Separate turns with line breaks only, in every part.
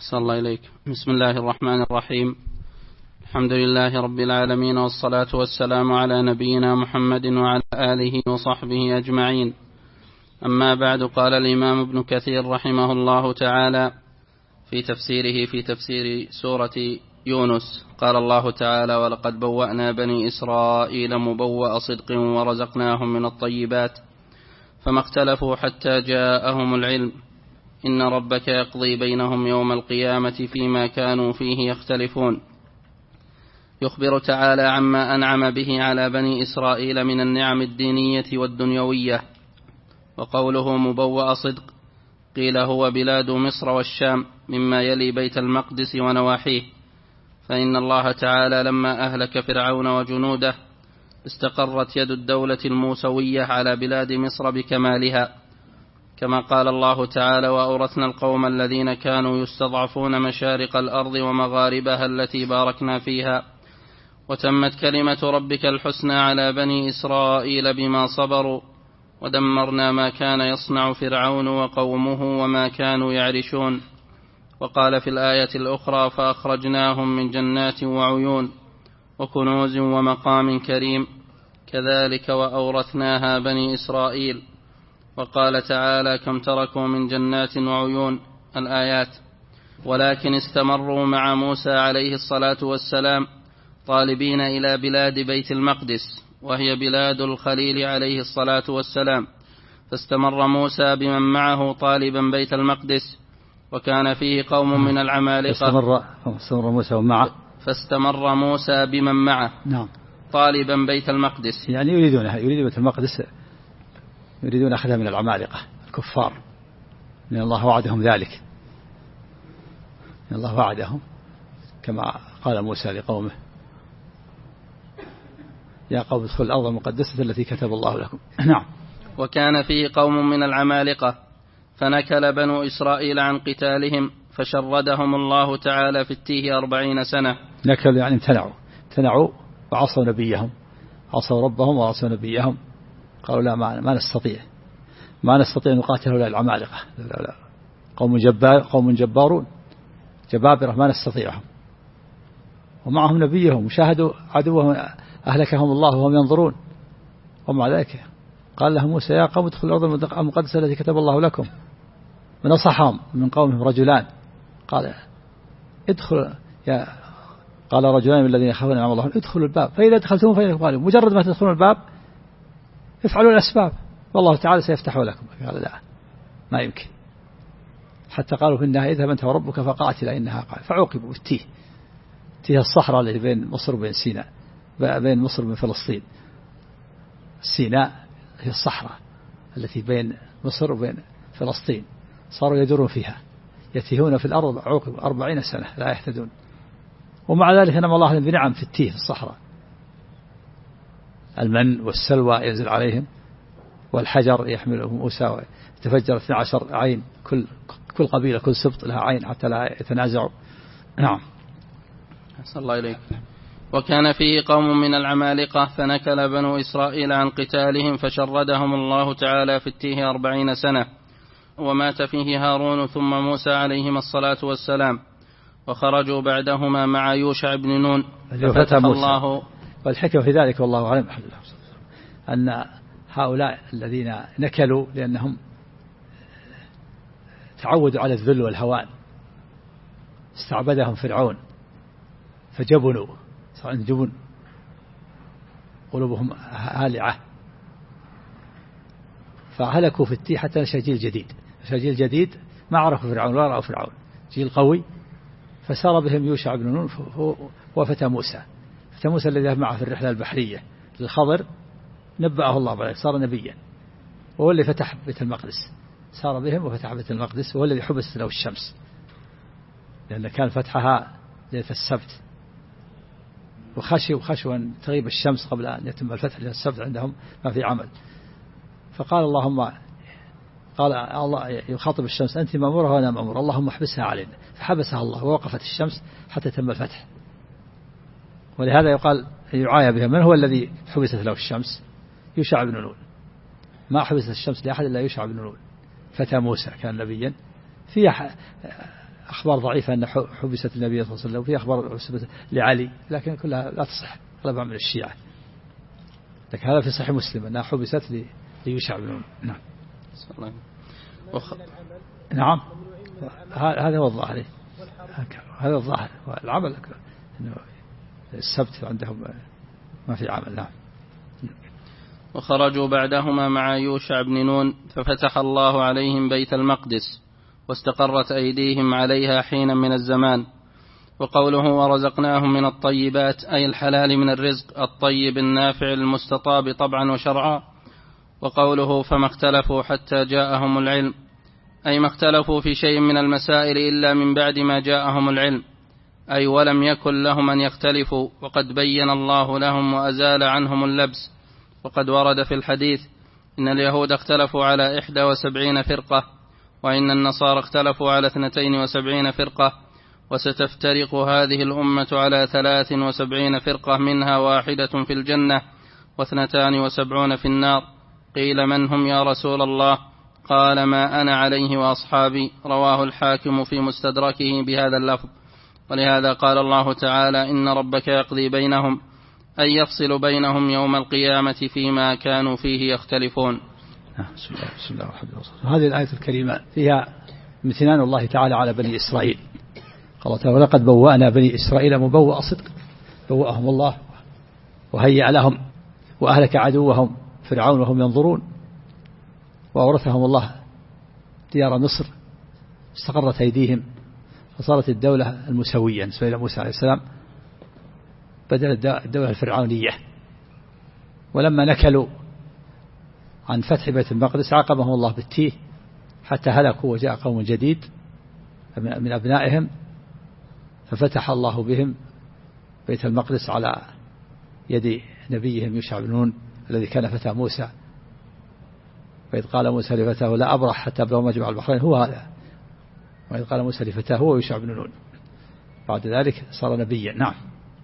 أحسن الله إليك. بسم الله الرحمن الرحيم. الحمد لله رب العالمين، والصلاة والسلام على نبينا محمد وعلى آله وصحبه أجمعين. أما بعد، قال الإمام ابن كثير رحمه الله تعالى في تفسيره في تفسير سورة يونس، قال الله تعالى: ولقد بوأنا بني إسرائيل مبوأ صدق ورزقناهم من الطيبات فما اختلفوا حتى جاءهم العلم إن ربك يقضي بينهم يوم القيامة فيما كانوا فيه يختلفون. يخبر تعالى عما أنعم به على بني إسرائيل من النعم الدينية والدنيوية. وقوله مبوأ صدق قيل هو بلاد مصر والشام مما يلي بيت المقدس ونواحيه، فإن الله تعالى لما أهلك فرعون وجنوده استقرت يد الدولة الموسوية على بلاد مصر بكمالها، كما قال الله تعالى: وأورثنا القوم الذين كانوا يستضعفون مشارق الأرض ومغاربها التي باركنا فيها وتمت كلمة ربك الحسنى على بني إسرائيل بما صبروا ودمرنا ما كان يصنع فرعون وقومه وما كانوا يعرشون. وقال في الآية الأخرى: فأخرجناهم من جنات وعيون وكنوز ومقام كريم كذلك وأورثناها بني إسرائيل. وقال تعالى: كم تركوا من جنات وعيون، الآيات. ولكن استمروا مع موسى عليه الصلاة والسلام طالبين إلى بلاد بيت المقدس، وهي بلاد الخليل عليه الصلاة والسلام، فاستمر موسى بمن معه طالبا بيت المقدس، وكان فيه قوم من العمالقة. فاستمر موسى بمن معه طالبا بيت المقدس،
يعني يريد بيت المقدس، يريدون أخذها من العمالقة الكفار، لأن الله وعدهم ذلك، لأن الله وعدهم كما قال موسى لقومه: يا قوم ادخلوا الأرض المقدسة التي كتب الله لكم. نعم.
وكان فيه قوم من العمالقة فنكل بنو إسرائيل عن قتالهم فشردهم الله تعالى في التيه 40 سنة.
نكل يعني امتنعوا وعصوا نبيهم، عصوا ربهم وعصوا نبيهم، قالوا لا ما نستطيع أن نقاتل هؤلاء العمالقة، لا. قوم جبارون جبابرة ما نستطيعهم، ومعهم نبيهم وشاهدوا عدوهم أهلكهم الله وهم ينظرون، ومع ذلك قال لهم موسى: يا قوم ادخلوا الأرض المقدسة التي كتب الله لكم. ونصحهم من قومهم رجلان، قال رجلان من الذين يخافون أنعم الله: ادخلوا الباب فإذا دخلتم فإنكم غالبون. مجرد ما تدخلون الباب افعلوا الأسباب والله تعالى سيفتح لكم. قال لا، ما يمكن. حتى قالوا في النهاية: اذهب أنت وربك فقاتل إنها قاعدة. فعوقبوا بالتيه الصحراء التي بين مصر وبين سيناء، بين مصر وبين فلسطين. سيناء هي الصحراء التي بين مصر وبين فلسطين، صاروا يدورون فيها يتيهون في الأرض، عوقبوا 40 سنة لا يهتدون. ومع ذلك نعم الله بنعم في التيه في الصحراء، المن والسلوى ينزل عليهم، والحجر يحمله موسى ويتفجر 12 عين، كل قبيلة كل سبط لها عين حتى لا يتنازعوا. نعم.
أحسن الله إليك. وكان فيه قوم من العمالقة فنكل بنو إسرائيل عن قتالهم فشردهم الله تعالى في التيه 40 سنة، ومات فيه هارون ثم موسى عليهما الصلاة والسلام، وخرجوا بعدهما مع يوشع بن نون
ففتح الله. والحكمة في ذلك والله أعلم أن هؤلاء الذين نكلوا لأنهم تعودوا على الذل والهوان، استعبدهم فرعون فجبنوا، صار عندهم جبن، قلوبهم هالعة، فهلكوا في التيه حتى شجيل جديد ما عرفوا فرعون ولا رأوا فرعون، جيل قوي. فسار بهم يوشع بن نون وفتى موسى الذي ذهب معه في الرحلة البحرية للخضر، نبأه الله بعد صار نبيا، وهو اللي فتح بيت المقدس، سار بهم وفتح بيت المقدس، وهو الذي حبست له الشمس، لأن كان فتحها ليلة السبت، وخشوا أن تغيب الشمس قبل أن يتم الفتح، لأن السبت عندهم ما في عمل. فقال الله يخاطب الشمس: أنت مأمورة وأنا مأمور، اللهم احبسها علينا. فحبسها الله ووقفت الشمس حتى تم الفتح. ولهذا يقال يعايا بها: من هو الذي حبست له الشمس؟ يوشع بن نون. ما حبست الشمس لأحد إلا يوشع بن نون، فتى موسى كان نبيا. فيها أخبار ضعيفة أن حبست النبي صلى الله عليه وسلم، وفي أخبار حبست لعلي، لكن كلها لا تصح، غالبا من الشيعة. لكن هذا في صحيح مسلم أنها حبست ليوشع بن نون. نعم. نعم هذا هو الظاهر، هذا الظاهر العمل إنه السبت عندهم ما في عمل. نعم.
وخرجوا بعدهما مع يوشع بن نون ففتح الله عليهم بيت المقدس واستقرت أيديهم عليها حينا من الزمان. وقوله ورزقناهم من الطيبات أي الحلال من الرزق الطيب النافع المستطاب طبعا وشرعا. وقوله فما اختلفوا حتى جاءهم العلم أي ما اختلفوا في شيء من المسائل إلا من بعد ما جاءهم العلم، أي ولم يكن لهم أن يختلفوا وقد بين الله لهم وأزال عنهم اللبس. وقد ورد في الحديث إن اليهود اختلفوا على 71 فرقة، وإن النصارى اختلفوا على 72 فرقة، وستفترق هذه الأمة على 73 فرقة منها واحدة في الجنة و72 في النار. قيل من هم يا رسول الله؟ قال ما أنا عليه وأصحابي. رواه الحاكم في مستدركه بهذا اللفظ. ولهذا قال الله تعالى إن ربك يقضي بينهم أي يفصل بينهم يوم القيامة فيما كانوا فيه يختلفون.
بسم الله الرحمن الرحيم. هذه الآية الكريمة فيها امتنان الله تعالى على بني إسرائيل. قال تعالى ولقد بوأنا بني إسرائيل مبوأ صدق، بوأهم الله وهيأ لهم وأهلك عدوهم فرعون وهم ينظرون، وأورثهم الله ديار مصر استقرت أيديهم فصارت الدولة المسوية نسبة إلى موسى عليه السلام بدل الدولة الفرعونية. ولما نكلوا عن فتح بيت المقدس عاقبهم الله بالتيه حتى هلكوا وجاء قوم جديد من أبنائهم ففتح الله بهم بيت المقدس على يد نبيهم يوشع بن نون الذي كان فتى موسى. وإذ قال موسى لفتاه لا أبرح حتى أبلغ مجمع البحرين هو هذا. وإذ قال موسى لفتاه هو يوشع بن نون، بعد ذلك صار نبيا. نعم.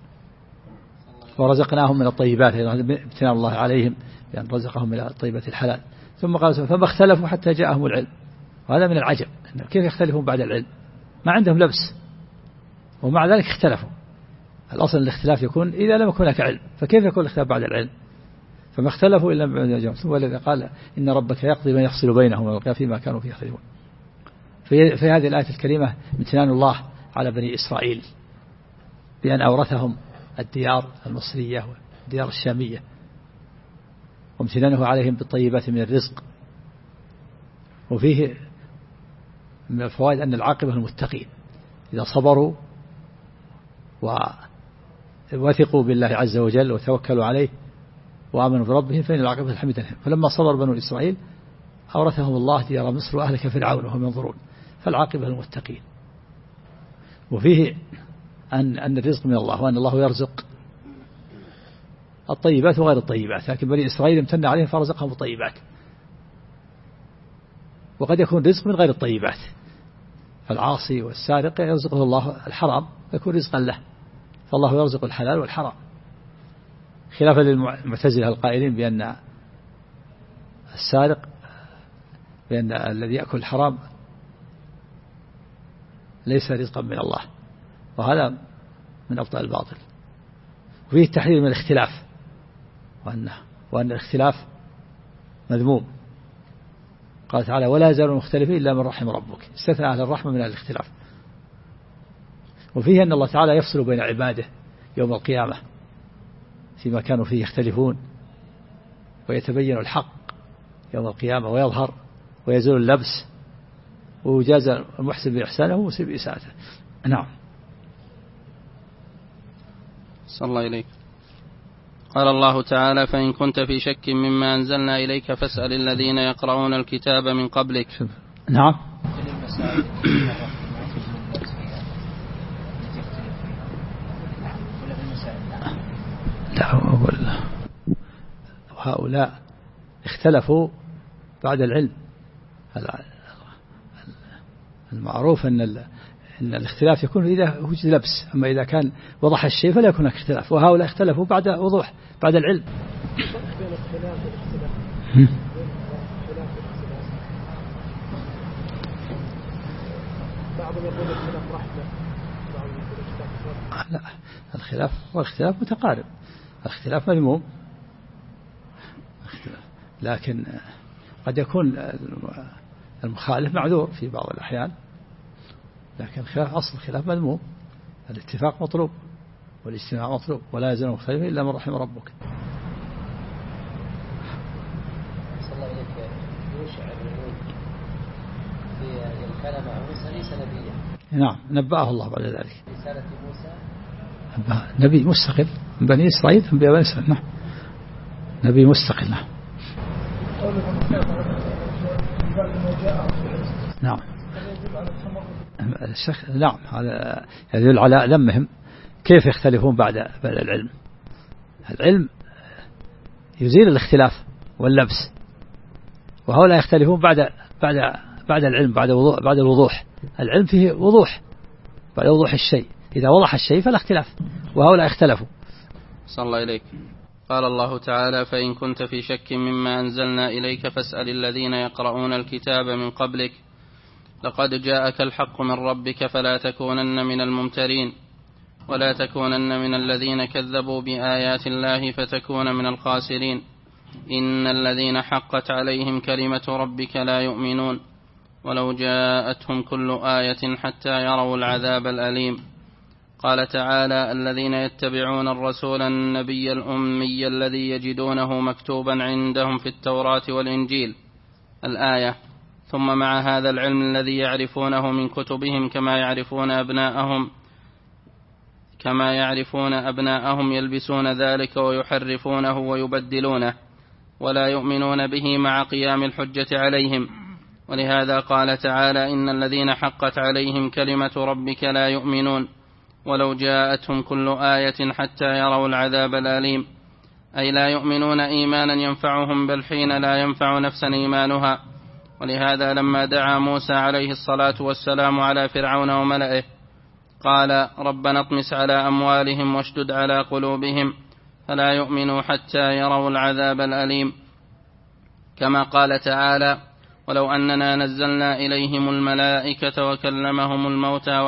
ورزقناهم من الطيبات، امتنان الله عليهم بأن رزقهم من الطيبات الحلال. ثم قال فما اختلفوا حتى جاءهم العلم. وهذا من العجب كيف يختلفون بعد العلم؟ ما عندهم لبس ومع ذلك اختلفوا. الأصل الاختلاف يكون إذا لم يكن لك علم، فكيف يكون الاختلاف بعد العلم؟ فما اختلفوا إلا بعد الجمع. ثم الذي قال إن ربك يقضي من يفصل بينهم فيما كانوا فيه يختلفون. في هذه الآية الكريمة امتنان الله على بني إسرائيل بأن أورثهم الديار المصرية والديار الشامية، وامتنانه عليهم بالطيبات من الرزق. وفيه من الفوائد أن العاقبة المتقين إذا صبروا ووثقوا بالله عز وجل وتوكلوا عليه وآمنوا بربهم فإن العاقبة الحميدة. فلما صبر بنو إسرائيل أورثهم الله ديار مصر وأهلك فرعون وهم ينظرون، فالعاقبة المتقين. وفيه أن الرزق من الله وأن الله يرزق الطيبات وغير الطيبات، لكن بني إسرائيل امتن عليهم فرزقهم الطيبات. وقد يكون رزق من غير الطيبات، فالعاصي والسارق يرزقه الله الحرام يكون رزقا له، فالله يرزق الحلال والحرام، خلافا للمعتزلة القائلين بأن السارق بأن الذي يأكل الحرام ليس رزقا من الله، وهذا من أبطال الباطل. وفيه التحذير من الاختلاف وأن الاختلاف مذموم. قال تعالى ولا يزالون مختلفين إلا من رحم ربك، استثنى أهل الرحمة من الاختلاف. وفيه أن الله تعالى يفصل بين عباده يوم القيامة فيما كانوا فيه يختلفون، ويتبين الحق يوم القيامة ويظهر ويزول اللبس، ويجازى المحسن بإحسانه ومسيء بإساءته. نعم.
صلى الله إليك. قال الله تعالى فإن كنت في شك مما أنزلنا إليك فاسأل الذين يقرؤون الكتاب من قبلك.
نعم. هؤلاء اختلفوا بعد العلم. المعروف أن الاختلاف يكون إذا وجد لبس، أما إذا كان وضح الشيء فلا يكون اختلاف. وهؤلاء اختلفوا بعد وضوح بعد العلم.
بعض
لا، الخلاف والاختلاف متقارب، الاختلاف مذموم، لكن قد يكون المخالف معذور في بعض الأحيان، لكن أصل الخلاف مذموم. الاتفاق مطلوب والاجتماع مطلوب، ولا يزال مختلفين إلا من رحم ربك.
صلى الله عليك يوشع بن نون في كان مع موسى ليس نبيا.
نعم، نبأه الله بعد ذلك.
رسالة موسى
نبي مستقل من بني إسرائيل، من بني إسرائيل. نعم، نبي مستقل. نعم. نعم، هذا يدل على ذمهم. كيف يختلفون بعد العلم؟ العلم يزيل الاختلاف واللبس، وهؤلاء يختلفون بعد العلم، بعد الوضوح. العلم فيه وضوح، بعد وضوح الشيء. إذا وضح الشيء فلا اختلاف، وهؤلاء اختلفوا.
صلى الله إليك. قال الله تعالى: فإن كنت في شك مما أنزلنا إليك فاسأل الذين يقرؤون الكتاب من قبلك لقد جاءك الحق من ربك فلا تكونن من الممترين ولا تكونن من الذين كذبوا بآيات الله فتكون من الخاسرين. إن الذين حقت عليهم كلمة ربك لا يؤمنون ولو جاءتهم كل آية حتى يروا العذاب الأليم. قال تعالى: الذين يتبعون الرسول النبي الأمي الذي يجدونه مكتوبا عندهم في التوراة والإنجيل. الآية. ثم مع هذا العلم الذي يعرفونه من كتبهم كما يعرفون أبناءهم يلبسون ذلك ويحرفونه ويبدلونه ولا يؤمنون به مع قيام الحجة عليهم. ولهذا قال تعالى: إن الذين حقت عليهم كلمة ربك لا يؤمنون ولو جاءتهم كل آية حتى يروا العذاب الأليم، أي لا يؤمنون إيمانا ينفعهم، بل حين لا ينفع نفسا إيمانها. ولهذا لما دعا موسى عليه الصلاة والسلام على فرعون وملئه قال: ربنا اطمس على أموالهم واشدد على قلوبهم فلا يؤمنوا حتى يروا العذاب الأليم. كما قال تعالى: ولو أننا نزلنا إليهم الملائكة وكلمهم الموتى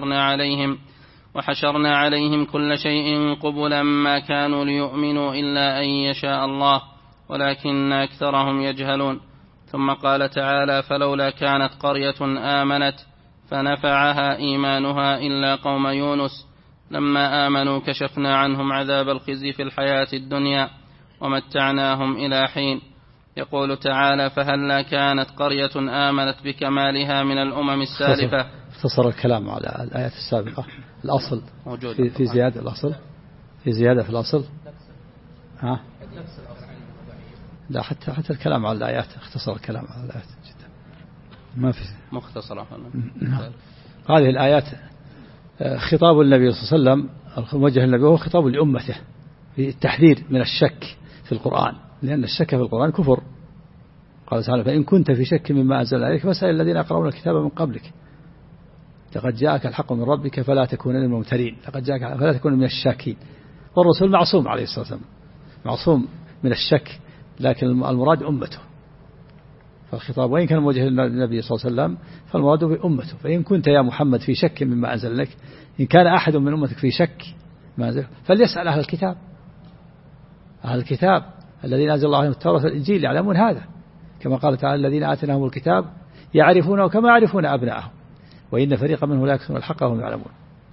وحشرنا عليهم كل شيء قبلا ما كانوا ليؤمنوا إلا أن يشاء الله ولكن أكثرهم يجهلون. ثم قال تعالى: فلولا كانت قرية آمنت فنفعها إيمانها إلا قوم يونس لما آمنوا كشفنا عنهم عذاب الخزي في الحياة الدنيا ومتعناهم إلى حين. يقول تعالى: فهلا كانت قرية آمنت بكمالها من الأمم السالفة.
اختصر الكلام على الآيات السابقة. الأصل
موجود
في زيادة، الأصل في زيادة في الأصل. ها؟ لا، حتى الكلام على الآيات، اختصر الكلام على الآيات جدا، ما في
مختصرة.
هذه الآيات خطاب النبي صلى الله عليه وسلم، موجه النبي هو خطاب لأمته في التحذير من الشك في القرآن، لأن الشك في القرآن كفر. قال تعالى: فإن كنت في شك مما أنزل عليك فاسأل الذين يقرؤون الكتاب من قبلك لقد جاءك الحق من ربك فلا تكونن من الممترين، لقد جاءك فلا تكون من الشاكين. والرسول معصوم عليه الصلاة والسلام، معصوم من الشك، لكن المراد أمته. فالخطاب وإن كان موجه للنبي صلى الله عليه وسلم فالمراد بأمته. فإن كنت يا محمد في شك مما أنزل لك، إن كان أحد من أمتك في شك ما أنزل فليسأل أهل الكتاب. أهل الكتاب الذين أنزل الله عليهم التوراة والإنجيل يعلمون هذا، كما قال تعالى: الذين آتيناهم الكتاب يعرفونه كما يعرفون أبناءهم وإن فريقا منهم لا يكتمون الحق وهم يعلمون.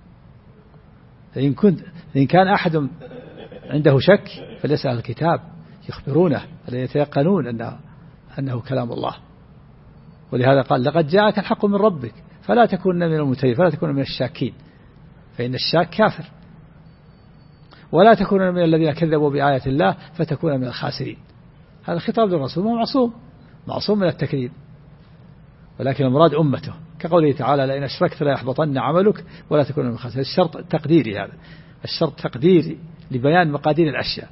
فإن كان أحد عنده شك فليسأل الكتاب يخبرونه الذين يتيقنون أنه كلام الله. ولهذا قال: لقد جاءك الحق من ربك فلا تكون من الممترين فلا تكون من الشاكين، فإن الشاك كافر. ولا تكون من الذين كذبوا بآيات الله فتكون من الخاسرين. هذا خطاب للرسول، هو معصوم من التكذيب، ولكن المراد أمته، كقوله تعالى: لئن أشركت لا يحبطن عملك ولا تكون من الخاسرين. الشرط تقديري، هذا الشرط تقديري لبيان مقادير الأشياء،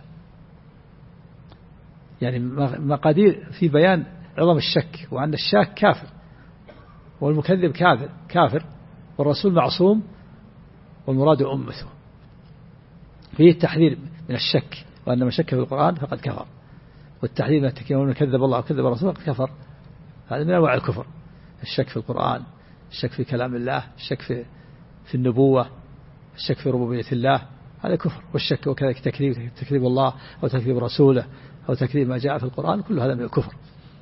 يعني مقادير في بيان عظم الشك، وأن الشاك كافر والمكذب كافر والرسول معصوم، والمراد أمته. فيه التحذير من الشك، وأن من شك في القرآن فقد كفر، والتحذير من التكذيب ومن كذب الله وكذب الرسول فقد كفر. هذا من أنواع الكفر، الشك في القرآن الشك في كلام الله، الشك في النبوة، الشك في ربوبية الله، هذا كفر. والشك وكذلك تكذيب الله أو تكذيب رسوله أو تكذيب ما جاء في القرآن، كل هذا من الكفر.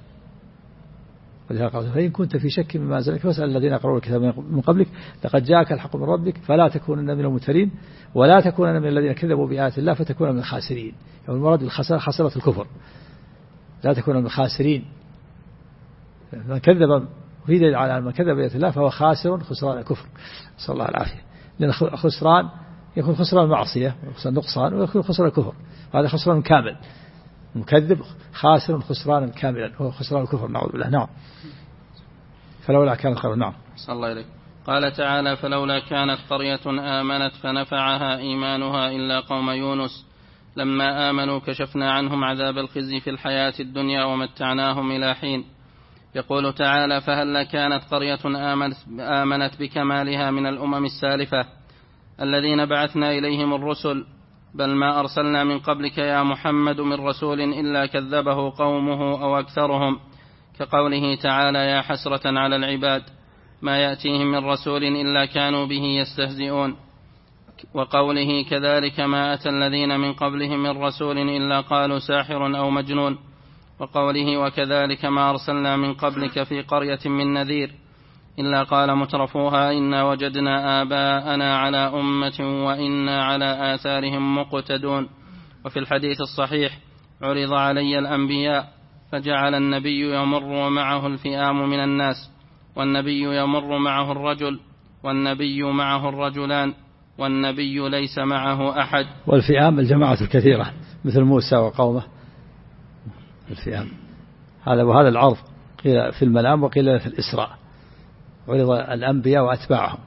ولهذا قال فإن كنت في شك مما أنزل إليك فاسأل الذين قرأوا الكتاب من قبلك لقد جاءك الحق من ربك فلا تكونن من الممترين ولا تكونن من الذين كذبوا بآيات الله فتكون من الخاسرين. يعني المراد بالخسارة خسارة الكفر، لا تكون من الخاسرين. من كذب في دليل على من كذب بآيات الله فهو خاسر خسران الكفر، نسأل الله العافية. لأن خسران يكون خسران المعصية وخسران النقصان ويكون خسران الكفر، وهذا خسران كامل. مكذب خاسر خسرانا كاملا هو خسران الكفر، نعوذ بالله. نعم. فلولا كانت قرية. نعم.
صلى الله عليه. قال تعالى فلولا كانت قرية آمنت فنفعها إيمانها إلا قوم يونس لما آمنوا كشفنا عنهم عذاب الخزي في الحياة الدنيا ومتعناهم إلى حين. يقول تعالى فهل كانت قرية آمنت بكمالها من الأمم السالفة الذين بعثنا إليهم الرسل بل ما أرسلنا من قبلك يا محمد من رسول إلا كذبه قومه أو أكثرهم، كقوله تعالى يا حسرة على العباد ما يأتيهم من رسول إلا كانوا به يستهزئون، وقوله كذلك ما أتى الذين من قبلهم من رسول إلا قالوا ساحر أو مجنون، وقوله وكذلك ما أرسلنا من قبلك في قرية من نذير إلا قال مترفوها إنا وجدنا آباءنا على أمة وإنا على آثارهم مقتدون. وفي الحديث الصحيح عرض علي الأنبياء فجعل النبي يمر معه الفئام من الناس والنبي يمر معه الرجل والنبي معه الرجلان والنبي ليس معه أحد.
والفئام الجماعة الكثيرة مثل موسى وقومه، الفئام هذا. وهذا العرض قيل في المنام وقيل في الإسراء، عرض الأنبياء وأتباعهم،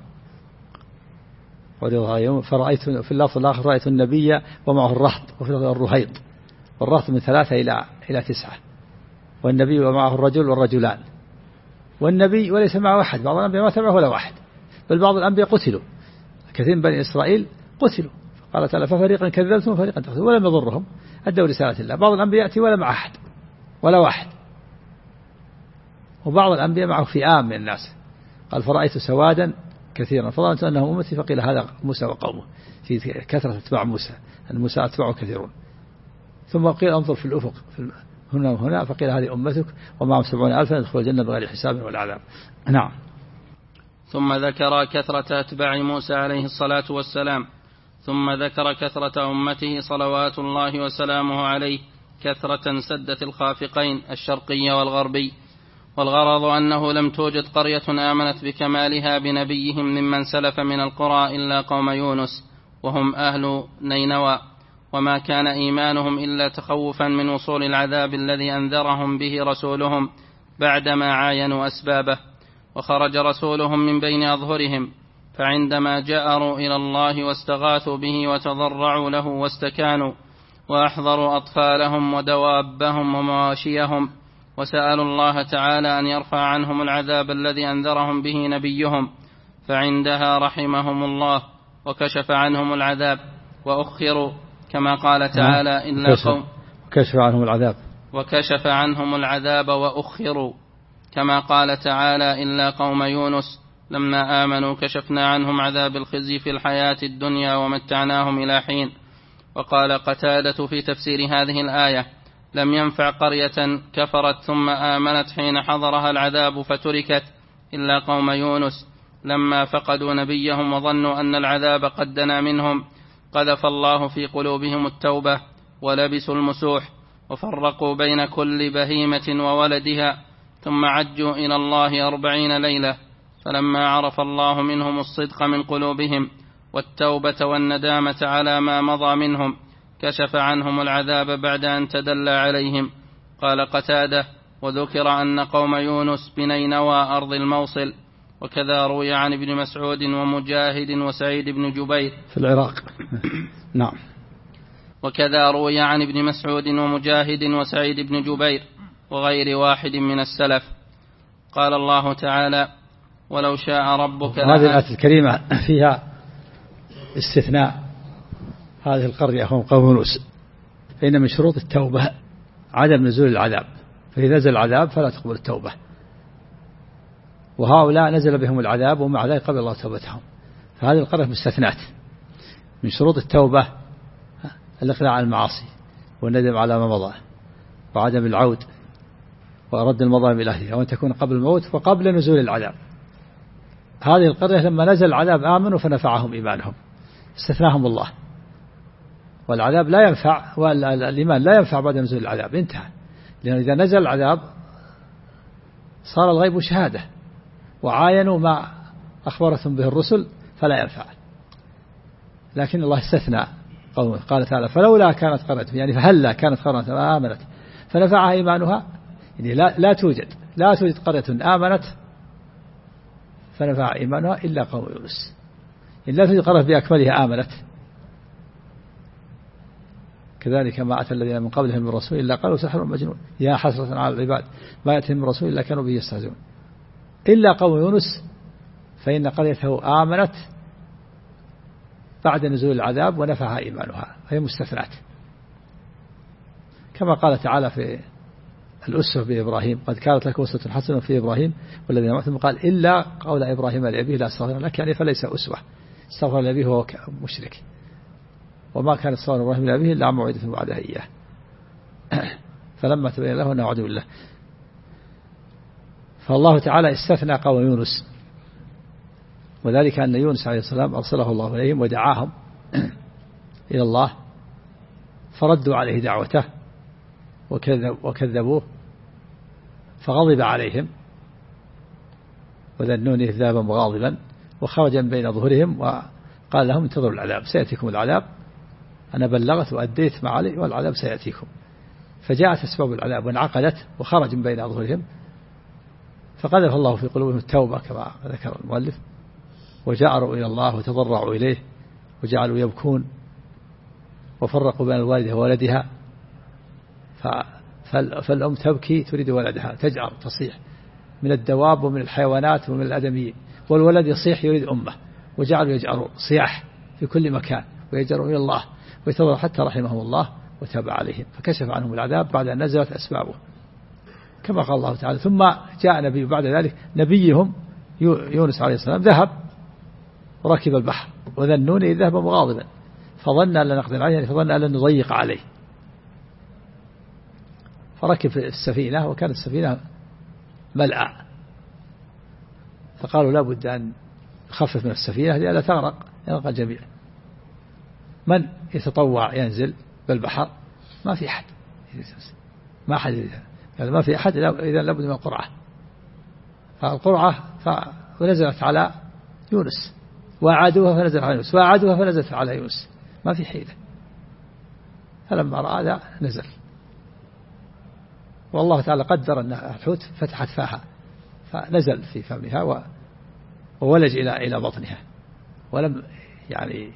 عرض فرأيت في اللفظ الآخر رأيت النبي ومعه الرهط، وفي اللفظ الرهيط، والرهط من 3 إلى 9، والنبي ومعه الرجل والرجلان، والنبي وليس معه أحد. بعض الأنبياء ما تبعه ولا واحد، بل بعض الأنبياء قتلوا، كثير من بني إسرائيل قتلوا. قال تعالى ففريقا كذبتم وفريقا تقتلون ولم يضرهم أدوا رسالة الله. بعض الأنبياء يأتي ولا مع أحد ولا واحد، وبعض الأنبياء معه فئام من الناس. قال فرأيت سوادا كثيرا فظننت أنهم أمتي فقيل هذا موسى وقومه، في كثرة اتباع موسى أن موسى أتباعه كثيرون. ثم قيل انظر في الأفق هنا وهنا فقيل هذه أمتك ومعهم 70,000 يدخلوا الجنة بغير حساب ولا عذاب. نعم.
ثم ذكر كثرة أتباع موسى عليه الصلاة والسلام، ثم ذكر كثرة أمته صلوات الله وسلامه عليه كثرة سدت الخافقين الشرقي والغربي. والغرض أنه لم توجد قرية آمنت بكمالها بنبيهم ممن سلف من القرى إلا قوم يونس وهم أهل نينوى، وما كان إيمانهم إلا تخوفا من وصول العذاب الذي أنذرهم به رسولهم بعدما عاينوا أسبابه. وخرج رسولهم من بين أظهرهم، فعندما جأروا إلى الله واستغاثوا به وتضرعوا له واستكانوا وأحضروا أطفالهم ودوابهم ومواشيهم وسألوا الله تعالى أن يرفع عنهم العذاب الذي أنذرهم به نبيهم، فعندها رحمهم الله وكشف عنهم العذاب وأخروا كما قال تعالى إلا قوم وكشف عنهم العذاب وأخروا كما قال تعالى إلا قوم يونس لما آمنوا كشفنا عنهم عذاب الخزي في الحياة الدنيا ومتعناهم إلى حين. وقال قتادة في تفسير هذه الآية لم ينفع قرية كفرت ثم آمنت حين حضرها العذاب فتركت إلا قوم يونس لما فقدوا نبيهم وظنوا أن العذاب قد دنا منهم قذف الله في قلوبهم التوبة ولبسوا المسوح وفرقوا بين كل بهيمة وولدها ثم عجوا إلى الله 40 ليلة، فلما عرف الله منهم الصدق من قلوبهم والتوبة والندامة على ما مضى منهم كشف عنهم العذاب بعد أن تدلى عليهم. قال قتادة وذكر أن قوم يونس بنينوى أرض الموصل، وكذا روي عن ابن مسعود ومجاهد وسعيد بن جبير
في العراق. نعم.
وكذا روي عن ابن مسعود ومجاهد وسعيد بن جبير وغير واحد من السلف. قال الله تعالى ولو شاء ربك.
هذه الآية الكريمة فيها استثناء هذه القرية هم قوم يونس، فإن من شروط التوبة عدم نزول العذاب، فإذا نزل العذاب فلا تقبل التوبة. وهؤلاء نزل بهم العذاب ومع ذلك قبل الله توبتهم. فهذه القرية مستثنات من شروط التوبة الإقلاع عن المعاصي والندم على ما مضى وعدم العود ورد المظالم إلى أهلها وأن تكون قبل الموت وقبل نزول العذاب. هذه القرية لما نزل العذاب آمنوا فنفعهم إيمانهم، استثناهم الله. والعذاب لا ينفع والإيمان لا ينفع بعد نزول العذاب، انتهى. لأن إذا نزل العذاب صار الغيب شهادة وعاينوا ما أخبرتهم به الرسل فلا ينفع. لكن الله استثنى قوله، قال تعالى فلولا كانت قرية، يعني فهلا كانت قرية ما آمنت فنفعها إيمانها، يعني لا توجد قرية آمنت فنفع إيمانها إلا قوم يونس. إن لا توجد قرية بأكملها آمنت، كذلك ما أتى الذين من قبلهم من رسول إلا قالوا سحر مجنون يا حسرة على العباد ما يأتيهم من رسول إلا كانوا به يستهزئون إلا قوم يونس فإن قريته آمنت بعد نزول العذاب ونفعها إيمانها، هي مستثنات. كما قال تعالى في الأسوة بإبراهيم قد كانت لك أسوة حسنة في إبراهيم والذين معه، قال إلا قول إبراهيم لأبيه لا أستغفر لك، يعني فليس أسوة، استغفر لأبيه وهو مشرك، وما كان استغفار إبراهيم لأبيه إلا عن موعدة وعدها إياه فلما تبين له أنه عدو الله. فالله تعالى استثنى قوم يونس، وذلك أن يونس عليه السلام أرسله الله إليهم ودعاهم إلى الله فردوا عليه دعوته وكذبوه فغضب عليهم وذنوني إذ ذهب مغاضبا وخرج من بين ظهورهم وقال لهم انتظروا العذاب سيأتيكم العذاب، أنا بلغت وأديت ما علي والعذاب سيأتيكم. فجاءت أسباب العذاب وانعقدت وخرج من بين ظهورهم فقذف الله في قلوبهم التوبة كما ذكر المؤلف، وجأروا إلى الله وتضرعوا إليه وجعلوا يبكون وفرقوا بين الوالدة وولدها، فالأم تبكي تريد ولدها تجأر تصيح من الدواب ومن الحيوانات ومن الآدميين، والولد يصيح يريد أمه، وجعلوا يجأروا صياح في كل مكان ويجأروا إلى الله ويتضرعوا حتى رحمهم الله وتاب عليهم فكشف عنهم العذاب بعد أن نزلت أسبابه كما قال الله تعالى. ثم جاء نبي بعد ذلك نبيهم يونس عليه السلام ذهب وركب البحر وذنوني إذ ذهب مغاضبا فظن أن لا نقدر عليه، يعني فظن أن لن نضيق عليه، فركب السفينة وكانت السفينة ملأى، فقالوا لا بد أن نخفف من السفينة لئلا تغرق الجميع. من يتطوع ينزل بالبحر؟ ما في أحد، ما في أحد إذا لابد من القرعة، فالقرعة ونزلت على يونس وأعادوها فنزلت على يونس وأعادوها فنزلت على يونس، ما في حيلة. فلما رأى ذا نزل، والله تعالى قدر أن الحوت فتحت فاها فنزل في فمها وولج إلى بطنها، ولم يعني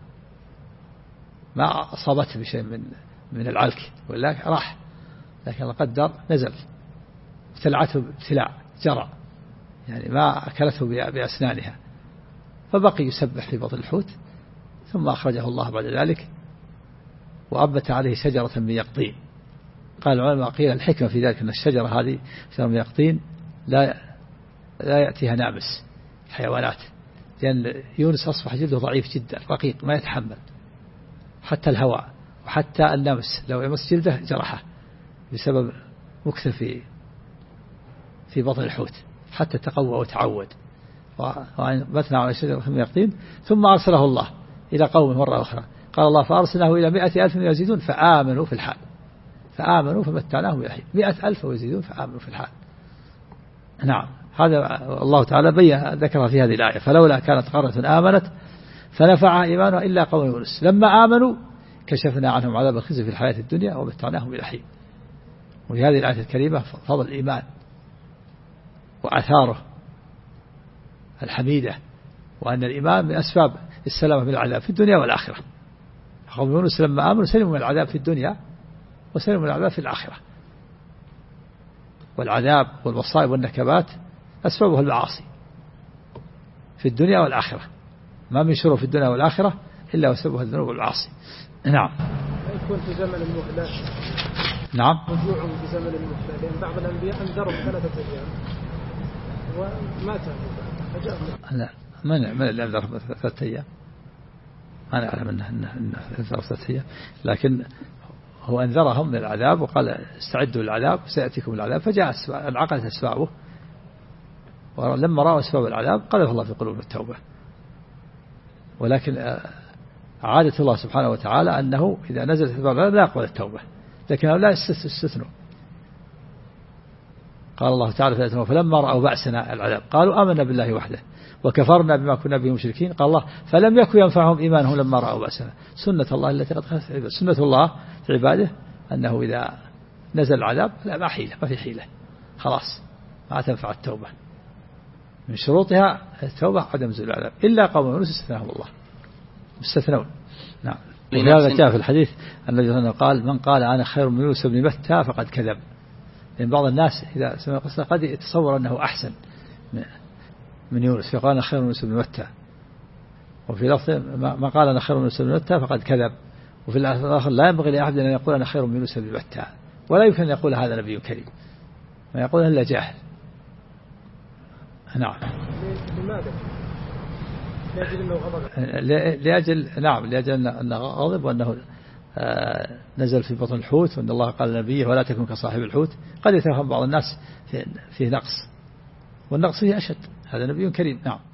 ما أصابته بشيء من العلك ولكن راح، لكن الله قدر نزل ابتلعته ابتلاع جرى، يعني ما أكلته بأسنانها، فبقي يسبح في بطن الحوت. ثم أخرجه الله بعد ذلك وأبت عليه شجرة من يقطين. قال العلماء قيل الحكمة في ذلك أن الشجرة هذه شجرة من يقطين لا يأتيها نامس حيوانات، لأن يونس أصبح جلده ضعيف جدا رقيق ما يتحمل حتى الهواء، وحتى النمس لو يمس جلده جرحه بسبب مكث في بطن الحوت حتى تقوى وتعود. وبتنا على شجرة من يقطين ثم أرسله الله إلى قومه مرة أخرى، قال الله فأرسلناه إلى 100,000 يزيدون فآمنوا في الحال، فآمنوا فمتعناهم إلى حين 100,000 ويزيدون فآمنوا في الحال. نعم، هذا الله تعالى ذكر في هذه الآية فلولا كانت قرية آمنت فنفعها إيمانها إلا قوم يونس لما آمنوا كشفنا عنهم عذاب الخزي في الحياة الدنيا ومتعناهم إلى حين. وفي هذه الآية الكريمة فضل الإيمان وآثاره الحميدة، وأن الإيمان من أسباب السلامة من العذاب في الدنيا والآخرة. قوم يونس لما آمنوا سلموا من العذاب في الدنيا وسلموا من العذاب في الآخرة. والعذاب والمصائب والنكبات أسبابها المعاصي في الدنيا والآخرة، ما من شر في الدنيا والآخرة إلا وسببها الذنوب والمعاصي. نعم.
يكون في زمن المهلة.
نعم.
رجوع في زمن المهلة، لأن بعض الأنبياء أنذروا 3 أيام ومات فجاء.
لا من اللي أنذر 3 أيام؟ ما نعلم أنه أنذر 3 أيام، لكن هو أنذرهم من العذاب وقال استعدوا للعذاب سيأتيكم العذاب، فجاء انعقدت أسبابه، ولما رأوا أسباب العذاب قذف الله في قلوبهم التوبة. ولكن عادة الله سبحانه وتعالى أنه إذا نزلت أسباب العذاب لا يقبل التوبة، لكن هؤلاء استثنوا. قال الله تعالى فلما رأوا بأسنا العذاب قالوا آمنا بالله وحده وكفرنا بما كنا به مشركين. قال الله فلم يكن ينفعهم إيمانهم لما رأوا بأسنا. سنة الله التي قد خلت في عباده، سنة الله في عباده أنه إذا نزل العذاب لا ما حيلة، ما في حيلة، خلاص ما تنفع التوبة. من شروطها التوبة عدم نزول العذاب إلا قوم يونس استثناهم الله، مستثنون. نعم. ولهذا جاء في الحديث النبي قال من قال أنا خير من يونس بن متى فقد كذب. لأن بعض الناس إذا سمع القصة قد يتصور أنه أحسن من يونس، فقال أنا خير من يونس بن متى، وفي لفظ ما قال أنا خير من يونس بن متى فقد كذب، وفي الآخر لا ينبغي لأحد أن يقول أنا خير من يونس بن متى، ولا يمكن أن يقول هذا نبي كريم، ما يقول إلا جاهل. نعم.
لماذا؟ لأجل أنه غضب.
لأجل أنه غضب، وأنه نزل في بطن الحوت، وأن الله قال لنبيه ولا تكن كصاحب الحوت. قد يتوهم بعض الناس فيه نقص، والنقص فيه أشد، هذا نبي كريم. نعم.